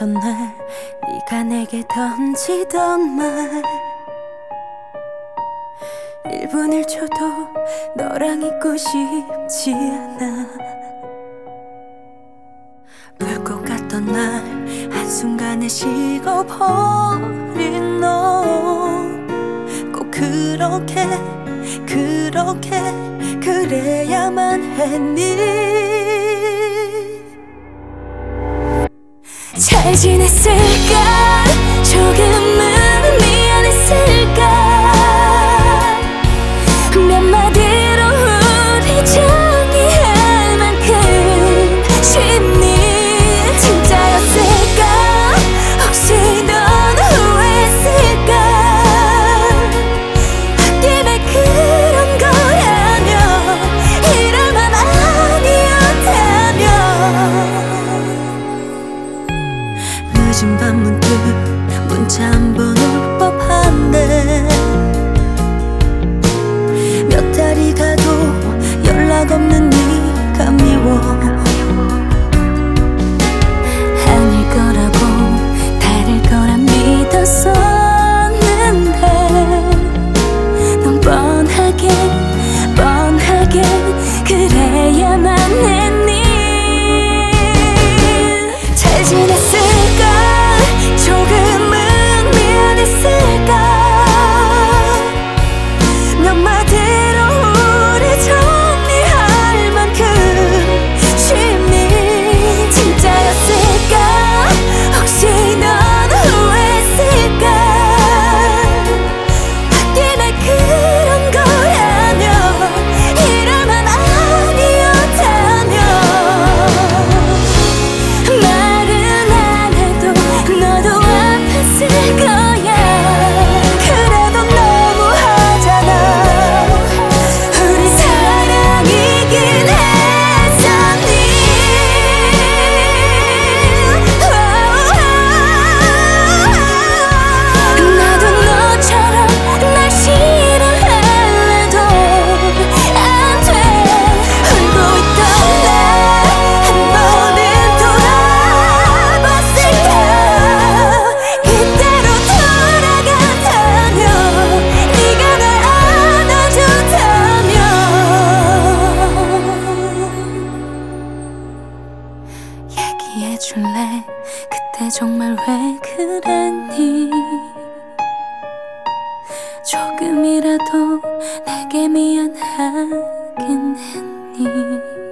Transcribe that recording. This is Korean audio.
갔던 날 네가 내게 던지던 말 1분 1초도 너랑 있고 싶지 않아. 울 것 같던 날 한순간에 식어버린 너 꼭 그렇게 그래야만 했니. 잘 지냈을까? 조금은 미안했을까? 몇 마디로 우리 정리할 만큼 쉽니? 진짜였을까? 혹시 넌 후회했을까? 홧김에 그런 거라며 이런 건 아니었다며. 늦은 밤 문득 문자 한 번 올 법한데 몇 달이 가도 연락 없는 네가 미워. 아닐 거라고 다를 거라 믿었었는데 넌 뻔하게 그래야만 했니. 잘 지냈을까? 조금은 미안했을까? 몇 마디로 우리 정리할 만큼 쉽니? 진짜였을까? 혹시 넌 후회했을까? 홧김에 그런 거라며 이런 건 아니었다며. 말은 안 해도 너도 아팠을 거야. 그래도 너무하잖아. 우리 사랑이긴 했었니. 나도 너처럼 날 싫어할래도 안 돼. 울고 있던 날 한 번은 돌아봤을까? 이대로 돌아간다면 네가 날 안아줬다면 얘기해줄래? 그때 정말 왜 그랬니? 조금이라도 내게 미안하긴 했니?